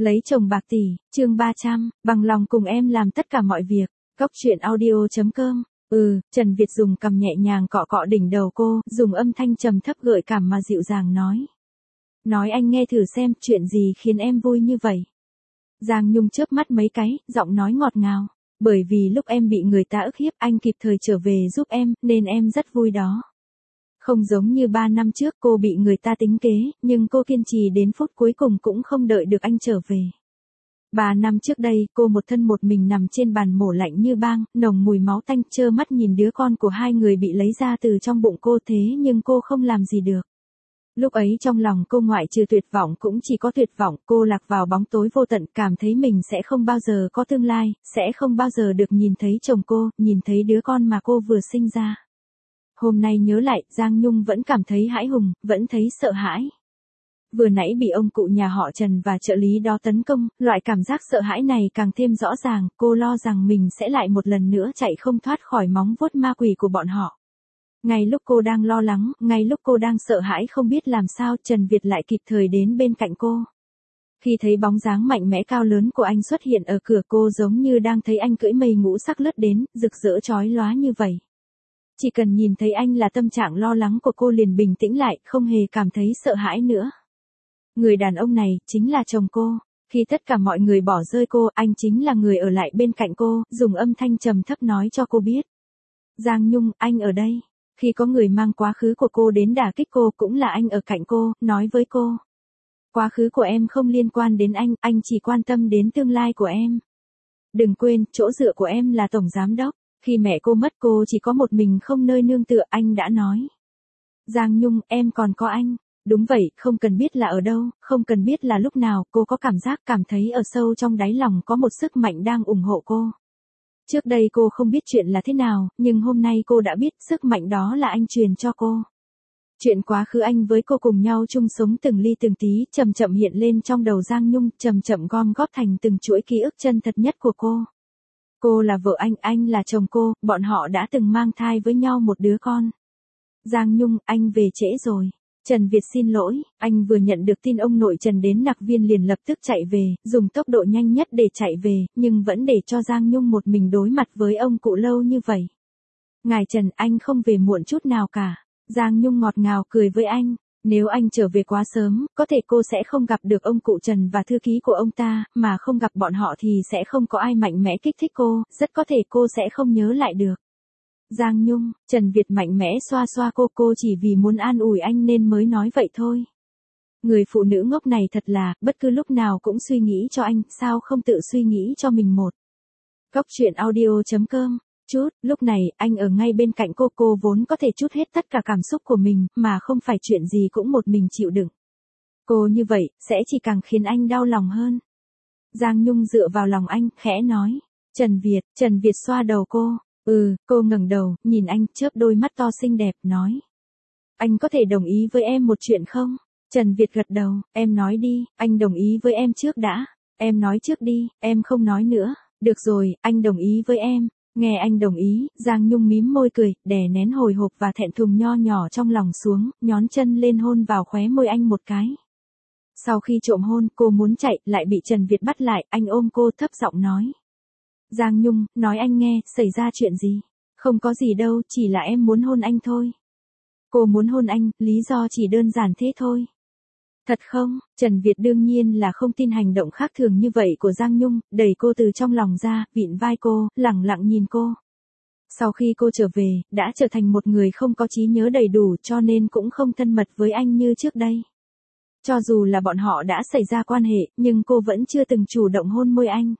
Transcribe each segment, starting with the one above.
Lấy chồng bạc tỷ, chương 300, bằng lòng cùng em làm tất cả mọi việc. Cốc truyện audio.com. Trần Việt dùng cằm nhẹ nhàng cọ cọ đỉnh đầu cô, dùng âm thanh trầm thấp gợi cảm mà dịu dàng nói. Nói anh nghe thử xem, chuyện gì khiến em vui như vậy? Giang Nhung chớp mắt mấy cái, giọng nói ngọt ngào. Bởi vì lúc em bị người ta ức hiếp, anh kịp thời trở về giúp em, nên em rất vui đó. Không giống như 3 năm trước cô bị người ta tính kế, nhưng cô kiên trì đến phút cuối cùng cũng không đợi được anh trở về. 3 năm trước đây, cô một thân một mình nằm trên bàn mổ lạnh như băng, nồng mùi máu tanh, trơ mắt nhìn đứa con của hai người bị lấy ra từ trong bụng cô, thế nhưng cô không làm gì được. Lúc ấy trong lòng cô ngoại trừ tuyệt vọng cũng chỉ có tuyệt vọng, cô lạc vào bóng tối vô tận, cảm thấy mình sẽ không bao giờ có tương lai, sẽ không bao giờ được nhìn thấy chồng cô, nhìn thấy đứa con mà cô vừa sinh ra. Hôm nay nhớ lại, Giang Nhung vẫn cảm thấy hãi hùng, vẫn thấy sợ hãi. Vừa nãy bị ông cụ nhà họ Trần và trợ lý đó tấn công, loại cảm giác sợ hãi này càng thêm rõ ràng, cô lo rằng mình sẽ lại một lần nữa chạy không thoát khỏi móng vuốt ma quỷ của bọn họ. Ngay lúc cô đang lo lắng, ngay lúc cô đang sợ hãi không biết làm sao, Trần Việt lại kịp thời đến bên cạnh cô. Khi thấy bóng dáng mạnh mẽ cao lớn của anh xuất hiện ở cửa, cô giống như đang thấy anh cưỡi mây ngũ sắc lướt đến, rực rỡ chói lóa như vậy. Chỉ cần nhìn thấy anh là tâm trạng lo lắng của cô liền bình tĩnh lại, không hề cảm thấy sợ hãi nữa. Người đàn ông này, chính là chồng cô. Khi tất cả mọi người bỏ rơi cô, anh chính là người ở lại bên cạnh cô, dùng âm thanh trầm thấp nói cho cô biết. Giang Nhung, anh ở đây. Khi có người mang quá khứ của cô đến đả kích cô, cũng là anh ở cạnh cô, nói với cô. Quá khứ của em không liên quan đến anh chỉ quan tâm đến tương lai của em. Đừng quên, chỗ dựa của em là tổng giám đốc. Khi mẹ cô mất cô chỉ có một mình không nơi nương tựa, anh đã nói. Giang Nhung, em còn có anh. Đúng vậy, không cần biết là ở đâu, không cần biết là lúc nào, cô có cảm thấy ở sâu trong đáy lòng có một sức mạnh đang ủng hộ cô. Trước đây cô không biết chuyện là thế nào, nhưng hôm nay cô đã biết sức mạnh đó là anh truyền cho cô. Chuyện quá khứ anh với cô cùng nhau chung sống từng ly từng tí, chậm chậm hiện lên trong đầu Giang Nhung, chậm chậm gom góp thành từng chuỗi ký ức chân thật nhất của cô. Cô là vợ anh là chồng cô, bọn họ đã từng mang thai với nhau một đứa con. Giang Nhung, anh về trễ rồi. Trần Việt xin lỗi, anh vừa nhận được tin ông nội Trần đến Nặc Viên liền lập tức chạy về, dùng tốc độ nhanh nhất để chạy về, nhưng vẫn để cho Giang Nhung một mình đối mặt với ông cụ lâu như vậy. Ngài Trần, anh không về muộn chút nào cả. Giang Nhung ngọt ngào cười với anh. Nếu anh trở về quá sớm, có thể cô sẽ không gặp được ông cụ Trần và thư ký của ông ta, mà không gặp bọn họ thì sẽ không có ai mạnh mẽ kích thích cô, rất có thể cô sẽ không nhớ lại được. Giang Nhung, Trần Việt mạnh mẽ xoa xoa cô chỉ vì muốn an ủi anh nên mới nói vậy thôi. Người phụ nữ ngốc này thật là, bất cứ lúc nào cũng suy nghĩ cho anh, sao không tự suy nghĩ cho mình một. Cốc truyện audio.com. Lúc này, anh ở ngay bên cạnh cô vốn có thể trút hết tất cả cảm xúc của mình, mà không phải chuyện gì cũng một mình chịu đựng. Cô như vậy, sẽ chỉ càng khiến anh đau lòng hơn. Giang Nhung dựa vào lòng anh, khẽ nói. Trần Việt xoa đầu cô. Cô ngẩng đầu, nhìn anh, chớp đôi mắt to xinh đẹp, nói. Anh có thể đồng ý với em một chuyện không? Trần Việt gật đầu, em nói đi, anh đồng ý với em trước đã. Em nói trước đi, em không nói nữa. Được rồi, anh đồng ý với em. Nghe anh đồng ý, Giang Nhung mím môi cười, đè nén hồi hộp và thẹn thùng nho nhỏ trong lòng xuống, nhón chân lên hôn vào khóe môi anh một cái. Sau khi trộm hôn, cô muốn chạy, lại bị Trần Việt bắt lại, anh ôm cô thấp giọng nói. Giang Nhung, nói anh nghe, xảy ra chuyện gì? Không có gì đâu, chỉ là em muốn hôn anh thôi. Cô muốn hôn anh, lý do chỉ đơn giản thế thôi. Thật không? Trần Việt đương nhiên là không tin hành động khác thường như vậy của Giang Nhung, đẩy cô từ trong lòng ra, vịn vai cô, lẳng lặng nhìn cô. Sau khi cô trở về, đã trở thành một người không có trí nhớ đầy đủ cho nên cũng không thân mật với anh như trước đây. Cho dù là bọn họ đã xảy ra quan hệ, nhưng cô vẫn chưa từng chủ động hôn môi anh.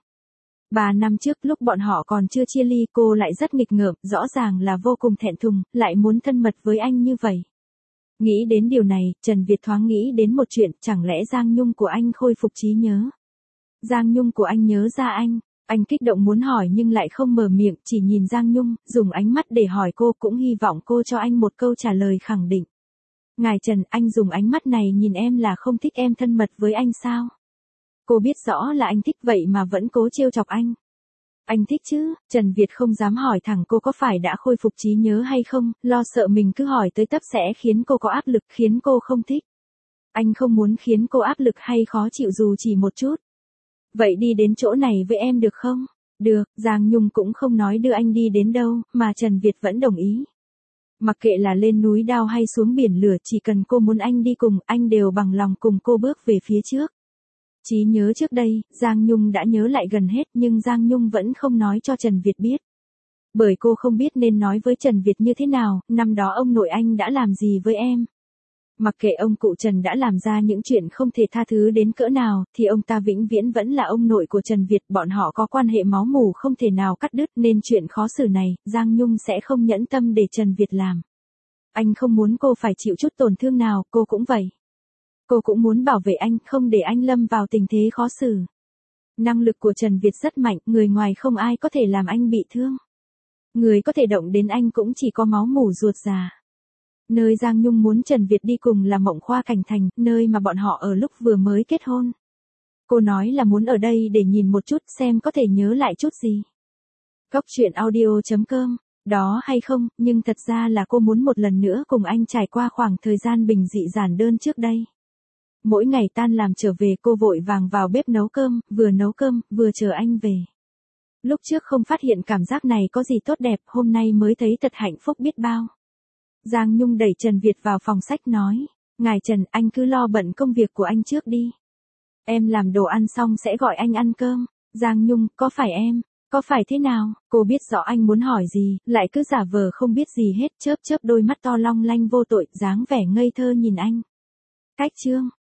3 năm trước lúc bọn họ còn chưa chia ly cô lại rất nghịch ngợm, rõ ràng là vô cùng thẹn thùng, lại muốn thân mật với anh như vậy. Nghĩ đến điều này, Trần Việt thoáng nghĩ đến một chuyện, chẳng lẽ Giang Nhung của anh khôi phục trí nhớ. Giang Nhung của anh nhớ ra anh kích động muốn hỏi nhưng lại không mở miệng, chỉ nhìn Giang Nhung, dùng ánh mắt để hỏi cô, cũng hy vọng cô cho anh một câu trả lời khẳng định. Ngài Trần, anh dùng ánh mắt này nhìn em là không thích em thân mật với anh sao? Cô biết rõ là anh thích vậy mà vẫn cố trêu chọc anh. Anh thích chứ? Trần Việt không dám hỏi thẳng cô có phải đã khôi phục trí nhớ hay không, lo sợ mình cứ hỏi tới tấp sẽ khiến cô có áp lực, khiến cô không thích. Anh không muốn khiến cô áp lực hay khó chịu dù chỉ một chút. Vậy đi đến chỗ này với em được không? Được, Giang Nhung cũng không nói đưa anh đi đến đâu, mà Trần Việt vẫn đồng ý. Mặc kệ là lên núi đao hay xuống biển lửa, chỉ cần cô muốn anh đi cùng, anh đều bằng lòng cùng cô bước về phía trước. Trí nhớ trước đây, Giang Nhung đã nhớ lại gần hết, nhưng Giang Nhung vẫn không nói cho Trần Việt biết. Bởi cô không biết nên nói với Trần Việt như thế nào, năm đó ông nội anh đã làm gì với em. Mặc kệ ông cụ Trần đã làm ra những chuyện không thể tha thứ đến cỡ nào, thì ông ta vĩnh viễn vẫn là ông nội của Trần Việt, bọn họ có quan hệ máu mủ không thể nào cắt đứt, nên chuyện khó xử này, Giang Nhung sẽ không nhẫn tâm để Trần Việt làm. Anh không muốn cô phải chịu chút tổn thương nào, cô cũng vậy. Cô cũng muốn bảo vệ anh, không để anh lâm vào tình thế khó xử. Năng lực của Trần Việt rất mạnh, người ngoài không ai có thể làm anh bị thương. Người có thể động đến anh cũng chỉ có máu mủ ruột già. Nơi Giang Nhung muốn Trần Việt đi cùng là Mộng Khoa Cảnh Thành, nơi mà bọn họ ở lúc vừa mới kết hôn. Cô nói là muốn ở đây để nhìn một chút xem có thể nhớ lại chút gì. Góc truyện audio.com, đó hay không, nhưng thật ra là cô muốn một lần nữa cùng anh trải qua khoảng thời gian bình dị giản đơn trước đây. Mỗi ngày tan làm trở về cô vội vàng vào bếp nấu cơm, vừa chờ anh về. Lúc trước không phát hiện cảm giác này có gì tốt đẹp, hôm nay mới thấy thật hạnh phúc biết bao. Giang Nhung đẩy Trần Việt vào phòng sách nói, ngài Trần, anh cứ lo bận công việc của anh trước đi. Em làm đồ ăn xong sẽ gọi anh ăn cơm. Giang Nhung, có phải thế nào? Cô biết rõ anh muốn hỏi gì, lại cứ giả vờ không biết gì hết, chớp đôi mắt to long lanh vô tội, dáng vẻ ngây thơ nhìn anh. Cách chương